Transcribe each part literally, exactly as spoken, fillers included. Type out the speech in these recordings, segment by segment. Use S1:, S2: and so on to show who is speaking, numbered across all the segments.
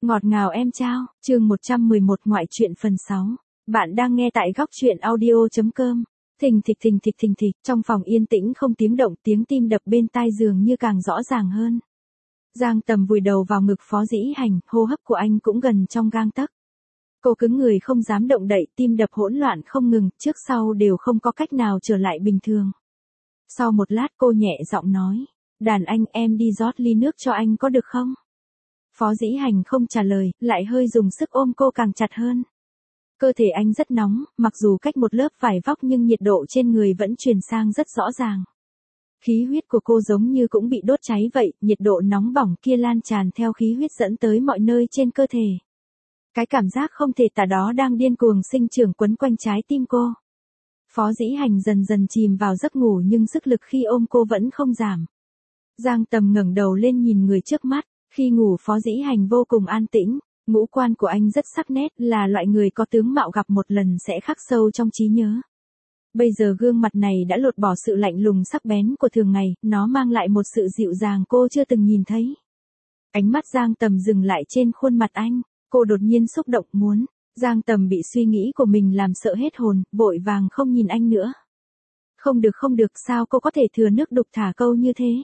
S1: Ngọt ngào em trao, chương một trăm mười một ngoại truyện phần sáu. Bạn đang nghe tại góc truyện audio.com. Thình thịch thình thịch thình thịch, trong phòng yên tĩnh không tiếng động, tiếng tim đập bên tai giường như càng rõ ràng hơn. Giang Tầm vùi đầu vào ngực Phó Dĩ Hành, hô hấp của anh cũng gần trong gang tấc. Cô cứng người không dám động đậy, tim đập hỗn loạn không ngừng, trước sau đều không có cách nào trở lại bình thường. Sau một lát cô nhẹ giọng nói, đàn anh em đi rót ly nước cho anh có được không? Phó Dĩ Hành không trả lời, lại hơi dùng sức ôm cô càng chặt hơn. Cơ thể anh rất nóng, mặc dù cách một lớp vải vóc nhưng nhiệt độ trên người vẫn truyền sang rất rõ ràng. Khí huyết của cô giống như cũng bị đốt cháy vậy, nhiệt độ nóng bỏng kia lan tràn theo khí huyết dẫn tới mọi nơi trên cơ thể. Cái cảm giác không thể tả đó đang điên cuồng sinh trưởng quấn quanh trái tim cô. Phó Dĩ Hành dần dần chìm vào giấc ngủ nhưng sức lực khi ôm cô vẫn không giảm. Giang Tầm ngẩng đầu lên nhìn người trước mắt. Khi ngủ Phó Dĩ Hành vô cùng an tĩnh, ngũ quan của anh rất sắc nét, là loại người có tướng mạo gặp một lần sẽ khắc sâu trong trí nhớ. Bây giờ gương mặt này đã lột bỏ sự lạnh lùng sắc bén của thường ngày, nó mang lại một sự dịu dàng cô chưa từng nhìn thấy. Ánh mắt Giang Tầm dừng lại trên khuôn mặt anh, cô đột nhiên xúc động muốn. Giang Tầm bị suy nghĩ của mình làm sợ hết hồn, vội vàng không nhìn anh nữa. Không được không được, sao cô có thể thừa nước đục thả câu như thế?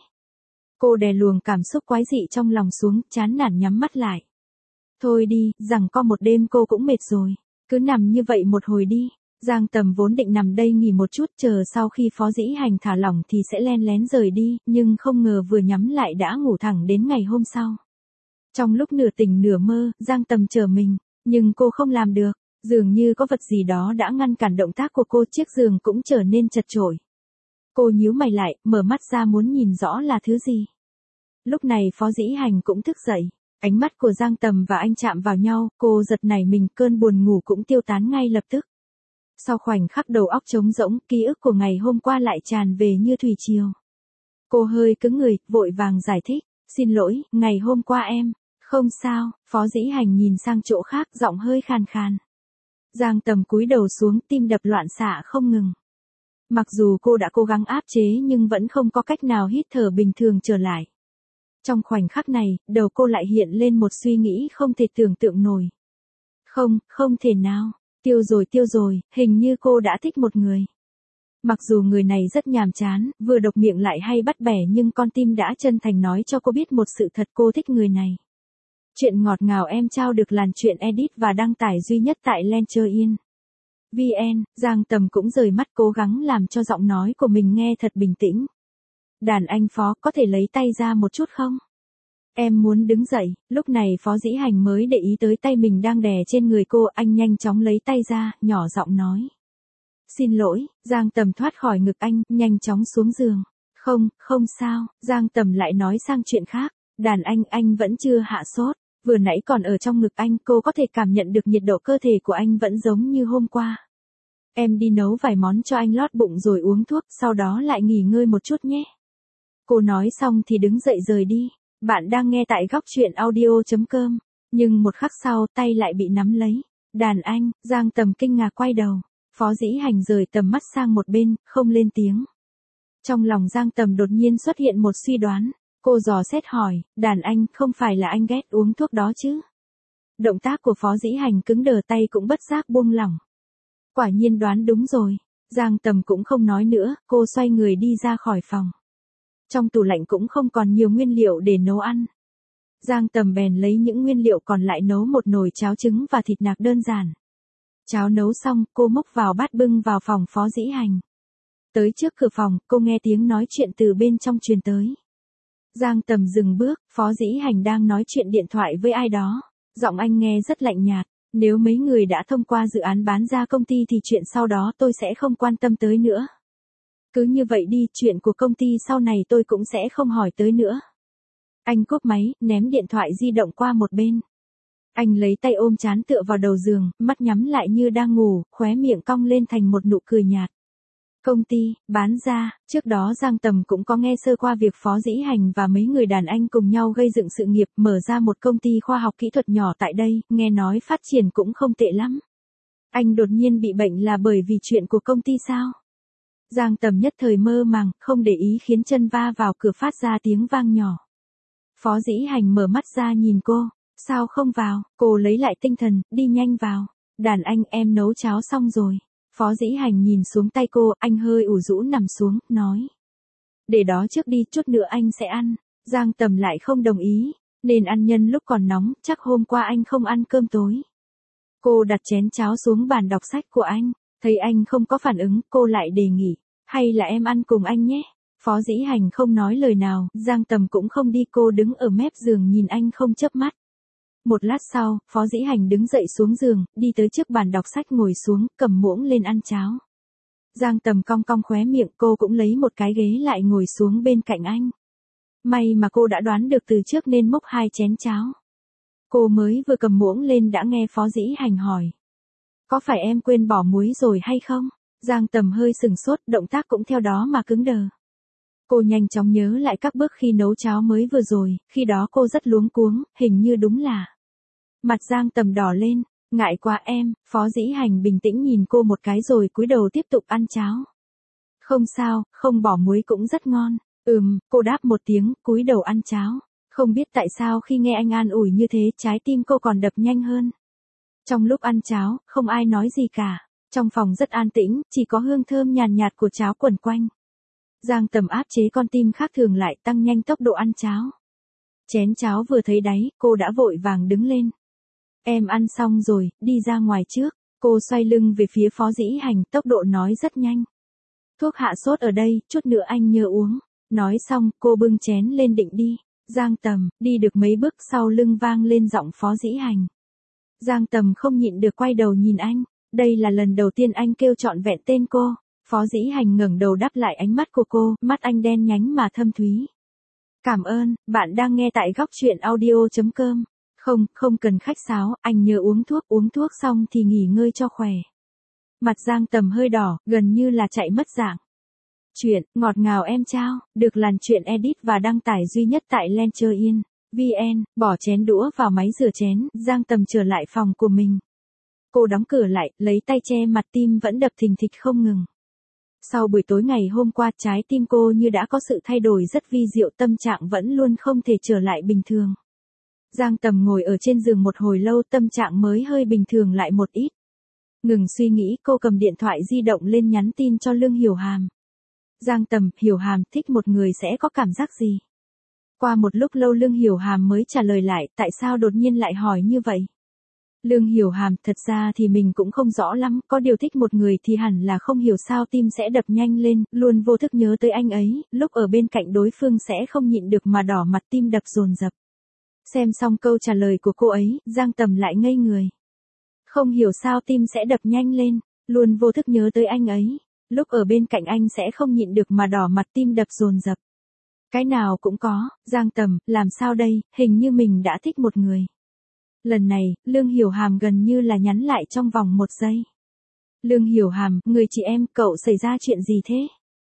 S1: Cô đè luồng cảm xúc quái dị trong lòng xuống, chán nản nhắm mắt lại. Thôi đi, rằng co một đêm cô cũng mệt rồi, cứ nằm như vậy một hồi đi. Giang Tầm vốn định nằm đây nghỉ một chút chờ sau khi Phó Dĩ Hành thả lỏng thì sẽ len lén rời đi, nhưng không ngờ vừa nhắm lại đã ngủ thẳng đến ngày hôm sau. Trong lúc nửa tỉnh nửa mơ, Giang Tầm chờ mình, nhưng cô không làm được, dường như có vật gì đó đã ngăn cản động tác của cô, chiếc giường cũng trở nên chật chội. Cô nhíu mày lại, mở mắt ra muốn nhìn rõ là thứ gì. Lúc này Phó Dĩ Hành cũng thức dậy, ánh mắt của Giang Tầm và anh chạm vào nhau, cô giật nảy mình, cơn buồn ngủ cũng tiêu tán ngay lập tức. Sau khoảnh khắc đầu óc trống rỗng, ký ức của ngày hôm qua lại tràn về như thủy triều. Cô hơi cứng người, vội vàng giải thích, xin lỗi, ngày hôm qua em, không sao. Phó Dĩ Hành nhìn sang chỗ khác, giọng hơi khàn khàn. Giang Tầm cúi đầu xuống, tim đập loạn xạ không ngừng. Mặc dù cô đã cố gắng áp chế nhưng vẫn không có cách nào hít thở bình thường trở lại. Trong khoảnh khắc này, đầu cô lại hiện lên một suy nghĩ không thể tưởng tượng nổi. Không, không thể nào, tiêu rồi tiêu rồi, hình như cô đã thích một người. Mặc dù người này rất nhàm chán, vừa độc miệng lại hay bắt bẻ nhưng con tim đã chân thành nói cho cô biết một sự thật, cô thích người này. Chuyện ngọt ngào em trao được làn truyện edit và đăng tải duy nhất tại Lencher.in. vê en, Giang Tầm cũng rời mắt cố gắng làm cho giọng nói của mình nghe thật bình tĩnh. Đàn anh Phó, có thể lấy tay ra một chút không? Em muốn đứng dậy, lúc này Phó Dĩ Hành mới để ý tới tay mình đang đè trên người cô, anh nhanh chóng lấy tay ra, nhỏ giọng nói. Xin lỗi, Giang Tầm thoát khỏi ngực anh, nhanh chóng xuống giường. Không, không sao, Giang Tầm lại nói sang chuyện khác, đàn anh, anh vẫn chưa hạ sốt, vừa nãy còn ở trong ngực anh, cô có thể cảm nhận được nhiệt độ cơ thể của anh vẫn giống như hôm qua. Em đi nấu vài món cho anh lót bụng rồi uống thuốc, sau đó lại nghỉ ngơi một chút nhé. Cô nói xong thì đứng dậy rời đi. Bạn đang nghe tại góc truyện audio.com. Nhưng một khắc sau tay lại bị nắm lấy. Đàn anh, Giang Tầm kinh ngạc quay đầu. Phó Dĩ Hành rời tầm mắt sang một bên, không lên tiếng. Trong lòng Giang Tầm đột nhiên xuất hiện một suy đoán. Cô dò xét hỏi, đàn anh, không phải là anh ghét uống thuốc đó chứ? Động tác của Phó Dĩ Hành cứng đờ, tay cũng bất giác buông lỏng. Quả nhiên đoán đúng rồi. Giang Tầm cũng không nói nữa, cô xoay người đi ra khỏi phòng. Trong tủ lạnh cũng không còn nhiều nguyên liệu để nấu ăn. Giang Tầm bèn lấy những nguyên liệu còn lại nấu một nồi cháo trứng và thịt nạc đơn giản. Cháo nấu xong, cô múc vào bát bưng vào phòng Phó Dĩ Hành. Tới trước cửa phòng, cô nghe tiếng nói chuyện từ bên trong truyền tới. Giang Tầm dừng bước, Phó Dĩ Hành đang nói chuyện điện thoại với ai đó. Giọng anh nghe rất lạnh nhạt. Nếu mấy người đã thông qua dự án bán ra công ty thì chuyện sau đó tôi sẽ không quan tâm tới nữa. Cứ như vậy đi, chuyện của công ty sau này tôi cũng sẽ không hỏi tới nữa. Anh cúp máy, ném điện thoại di động qua một bên. Anh lấy tay ôm trán tựa vào đầu giường, mắt nhắm lại như đang ngủ, khóe miệng cong lên thành một nụ cười nhạt. Công ty, bán ra, trước đó Giang Tầm cũng có nghe sơ qua việc Phó Dĩ Hành và mấy người đàn anh cùng nhau gây dựng sự nghiệp, mở ra một công ty khoa học kỹ thuật nhỏ tại đây, nghe nói phát triển cũng không tệ lắm. Anh đột nhiên bị bệnh là bởi vì chuyện của công ty sao? Giang Tầm nhất thời mơ màng, không để ý khiến chân va vào cửa phát ra tiếng vang nhỏ. Phó Dĩ Hành mở mắt ra nhìn cô, Sao không vào? Cô lấy lại tinh thần, đi nhanh vào. Đàn anh, em nấu cháo xong rồi. Phó Dĩ Hành nhìn xuống tay cô, anh hơi ủ rũ nằm xuống, nói. Để đó trước đi, chút nữa anh sẽ ăn. Giang Tầm lại không đồng ý, nên ăn nhân lúc còn nóng, chắc hôm qua anh không ăn cơm tối. Cô đặt chén cháo xuống bàn đọc sách của anh, thấy anh không có phản ứng, cô lại đề nghị, hay là em ăn cùng anh nhé. Phó Dĩ Hành không nói lời nào, Giang Tầm cũng không đi, cô đứng ở mép giường nhìn anh không chớp mắt. Một lát sau, Phó Dĩ Hành đứng dậy xuống giường, đi tới trước bàn đọc sách ngồi xuống, cầm muỗng lên ăn cháo. Giang Tầm cong cong khóe miệng, cô cũng lấy một cái ghế lại ngồi xuống bên cạnh anh. May mà cô đã đoán được từ trước nên múc hai chén cháo. Cô mới vừa cầm muỗng lên đã nghe Phó Dĩ Hành hỏi. Có phải em quên bỏ muối rồi hay không? Giang Tầm hơi sừng sốt, động tác cũng theo đó mà cứng đờ. Cô nhanh chóng nhớ lại các bước khi nấu cháo mới vừa rồi, khi đó cô rất luống cuống, hình như đúng là. Mặt Giang Tầm đỏ lên, ngại quá em. Phó Dĩ Hành bình tĩnh nhìn cô một cái rồi cúi đầu tiếp tục ăn cháo. Không sao, không bỏ muối cũng rất ngon. Ừm, cô đáp một tiếng, cúi đầu ăn cháo. Không biết tại sao khi nghe anh an ủi như thế, trái tim cô còn đập nhanh hơn. Trong lúc ăn cháo, không ai nói gì cả. Trong phòng rất an tĩnh, chỉ có hương thơm nhàn nhạt của cháo quẩn quanh. Giang Tầm áp chế con tim khác thường lại, tăng nhanh tốc độ ăn cháo. Chén cháo vừa thấy đáy, cô đã vội vàng đứng lên. Em ăn xong rồi, đi ra ngoài trước. Cô xoay lưng về phía Phó Dĩ Hành, tốc độ nói rất nhanh. Thuốc hạ sốt ở đây, chút nữa anh nhớ uống. Nói xong, cô bưng chén lên định đi. Giang Tầm, đi được mấy bước sau lưng vang lên giọng Phó Dĩ Hành. Giang Tầm không nhịn được quay đầu nhìn anh. Đây là lần đầu tiên anh kêu trọn vẹn tên cô. Phó Dĩ Hành ngẩng đầu đáp lại ánh mắt của cô, mắt anh đen nhánh mà thâm thúy. Cảm ơn, bạn đang nghe tại góc truyện audio chấm com. Không, không cần khách sáo, anh nhớ uống thuốc, uống thuốc xong thì nghỉ ngơi cho khỏe. Mặt Giang Tầm hơi đỏ, gần như là chạy mất dạng. Chuyện, ngọt ngào em trao, được làn chuyện edit và đăng tải duy nhất tại Lencher.in. vn, bỏ chén đũa vào máy rửa chén, Giang Tầm trở lại phòng của mình. Cô đóng cửa lại, lấy tay che mặt, tim vẫn đập thình thịch không ngừng. Sau buổi tối ngày hôm qua, trái tim cô như đã có sự thay đổi rất vi diệu, tâm trạng vẫn luôn không thể trở lại bình thường. Giang Tầm ngồi ở trên giường một hồi lâu, tâm trạng mới hơi bình thường lại một ít. Ngừng suy nghĩ, cô cầm điện thoại di động lên nhắn tin cho Lương Hiểu Hàm. Giang Tầm, Hiểu Hàm, thích một người sẽ có cảm giác gì? Qua một lúc lâu Lương Hiểu Hàm mới trả lời lại, tại sao đột nhiên lại hỏi như vậy? Lương Hiểu Hàm, thật ra thì mình cũng không rõ lắm, có điều thích một người thì hẳn là không hiểu sao tim sẽ đập nhanh lên, luôn vô thức nhớ tới anh ấy, lúc ở bên cạnh đối phương sẽ không nhịn được mà đỏ mặt, tim đập dồn dập. Xem xong câu trả lời của cô ấy, Giang Tầm lại ngây người. Không hiểu sao tim sẽ đập nhanh lên, luôn vô thức nhớ tới anh ấy, lúc ở bên cạnh anh sẽ không nhịn được mà đỏ mặt, tim đập dồn dập. Cái nào cũng có. Giang Tầm, làm sao đây, hình như mình đã thích một người. Lần này, Lương Hiểu Hàm gần như là nhắn lại trong vòng một giây. Lương Hiểu Hàm, người chị em, cậu xảy ra chuyện gì thế?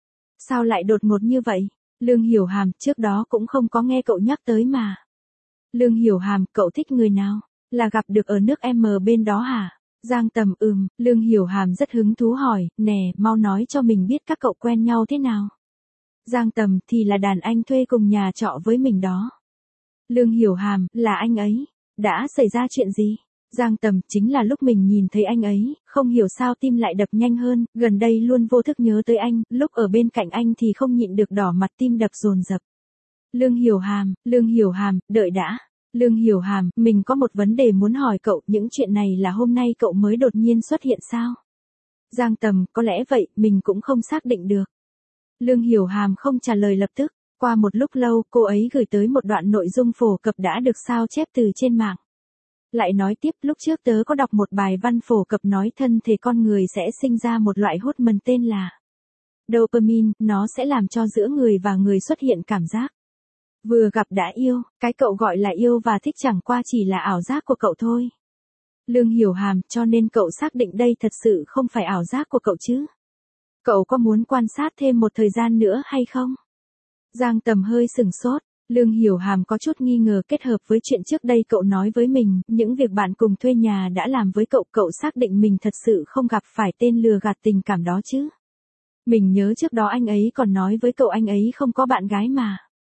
S1: Sao lại đột ngột như vậy? Lương Hiểu Hàm, trước đó cũng không có nghe cậu nhắc tới mà. Lương Hiểu Hàm, cậu thích người nào? Là gặp được ở nước M bên đó hả? Giang Tầm, ừm. Lương Hiểu Hàm rất hứng thú hỏi, nè, mau nói cho mình biết các cậu quen nhau thế nào. Giang Tầm, thì là đàn anh thuê cùng nhà trọ với mình đó. Lương Hiểu Hàm, là anh ấy. Đã xảy ra chuyện gì? Giang Tầm, chính là lúc mình nhìn thấy anh ấy, không hiểu sao tim lại đập nhanh hơn, gần đây luôn vô thức nhớ tới anh, lúc ở bên cạnh anh thì không nhịn được đỏ mặt, tim đập dồn dập. Lương Hiểu Hàm, Lương Hiểu Hàm, đợi đã. Lương Hiểu Hàm, mình có một vấn đề muốn hỏi cậu, những chuyện này là hôm nay cậu mới đột nhiên xuất hiện sao? Giang Tầm, có lẽ vậy, mình cũng không xác định được. Lương Hiểu Hàm không trả lời lập tức. Qua một lúc lâu, cô ấy gửi tới một đoạn nội dung phổ cập đã được sao chép từ trên mạng. Lại nói tiếp, lúc trước tớ có đọc một bài văn phổ cập nói thân thể con người sẽ sinh ra một loại hormone tên là dopamine, nó sẽ làm cho giữa người và người xuất hiện cảm giác vừa gặp đã yêu, cái cậu gọi là yêu và thích chẳng qua chỉ là ảo giác của cậu thôi. Lương Hiểu Hàm, cho nên cậu xác định đây thật sự không phải ảo giác của cậu chứ? Cậu có muốn quan sát thêm một thời gian nữa hay không? Giang Tầm hơi sừng sốt, Lương Hiểu Hàm có chút nghi ngờ kết hợp với chuyện trước đây cậu nói với mình, những việc bạn cùng thuê nhà đã làm với cậu, cậu xác định mình thật sự không gặp phải tên lừa gạt tình cảm đó chứ. Mình nhớ trước đó anh ấy còn nói với cậu anh ấy không có bạn gái mà.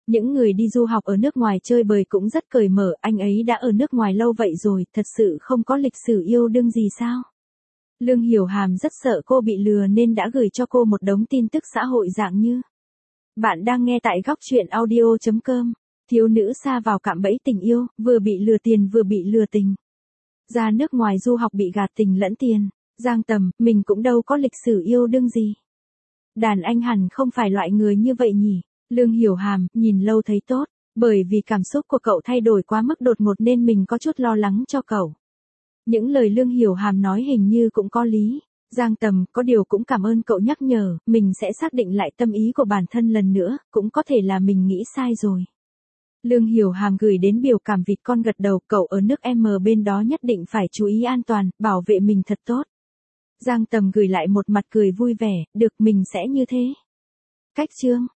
S1: Những người đi du học ở nước ngoài chơi bời cũng rất cởi mở, anh ấy đã ở nước ngoài lâu vậy rồi, thật sự không có lịch sử yêu đương gì sao? Lương Hiểu Hàm rất sợ cô bị lừa nên đã gửi cho cô một đống tin tức xã hội dạng như. Bạn đang nghe tại góc truyện audio.com. Thiếu nữ sa vào cạm bẫy tình yêu, vừa bị lừa tiền vừa bị lừa tình. Ra nước ngoài du học bị gạt tình lẫn tiền. Giang Tầm, mình cũng đâu có lịch sử yêu đương gì. Đàn anh hẳn không phải loại người như vậy nhỉ. Lương Hiểu Hàm, nhìn lâu thấy tốt, bởi vì cảm xúc của cậu thay đổi quá mức đột ngột nên mình có chút lo lắng cho cậu. Những lời Lương Hiểu Hàm nói hình như cũng có lý. Giang Tầm, có điều cũng cảm ơn cậu nhắc nhở, mình sẽ xác định lại tâm ý của bản thân lần nữa, cũng có thể là mình nghĩ sai rồi. Lương Hiểu Hàm gửi đến biểu cảm vịt con gật đầu, cậu ở nước M bên đó nhất định phải chú ý an toàn, bảo vệ mình thật tốt. Giang Tầm gửi lại một mặt cười vui vẻ, được mình sẽ như thế. Cách chương